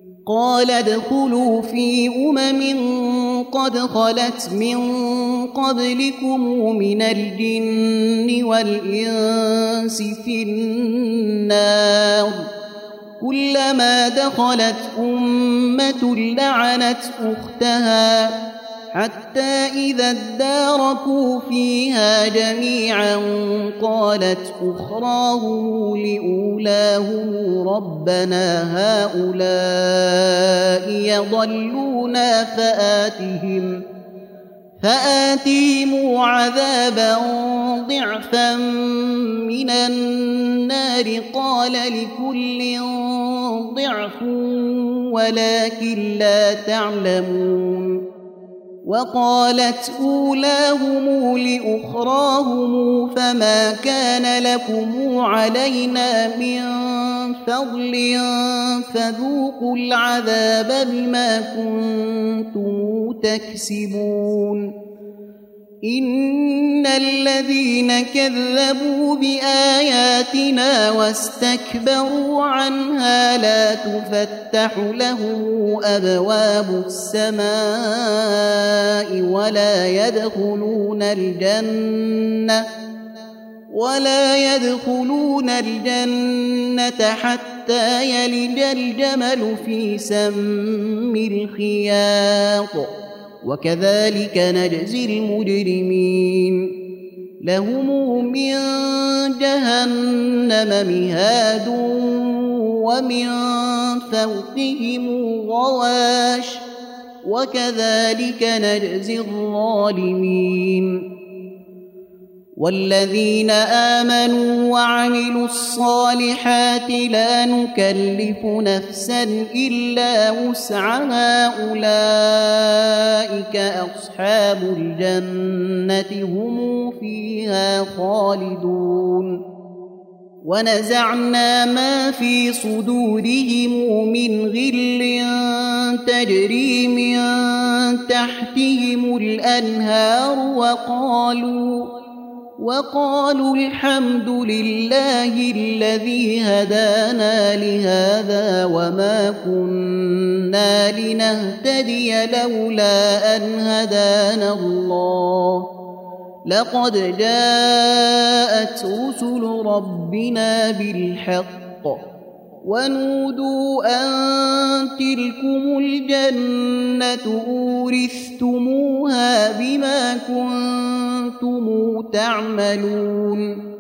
قال ادخلوا في قد خلت من قبلكم من الجن والإنس في النار كلما دخلت أمة لعنت أختها حتى إذا اداركوا فيها جميعا قالت أخراهم لأولاهم ربنا هؤلاء يضلونا فآتهم عذابا ضعفا من النار قال لكل ضعف ولكن لا تعلمون وقالت أولاهم لأخراهم فما كان لكم علينا من فضل فذوقوا العذاب بما كنتم تكسبون إن الذين كذبوا بآياتنا واستكبروا عنها لا تفتح لهم أبواب السماء ولا يدخلون الجنة حتى يلج الجمل في سم الخياط وكذلك نجزي المجرمين لهم من جهنم مهاد ومن فوقهم غواش وكذلك نجزي الظالمين والذين آمنوا وعملوا الصالحات لا نكلف نفسا إلا وسعها أولئك أصحاب الجنة هم فيها خالدون ونزعنا ما في صدورهم من غل تجري من تحتهم الأنهار وقالوا الحمد لله الذي هدانا لهذا وما كنا لنهتدي لولا أن هدانا الله لقد جاءت رسل ربنا بالحق ونودوا أن تلكم الجنة أورثتموها بما كنتم تعملون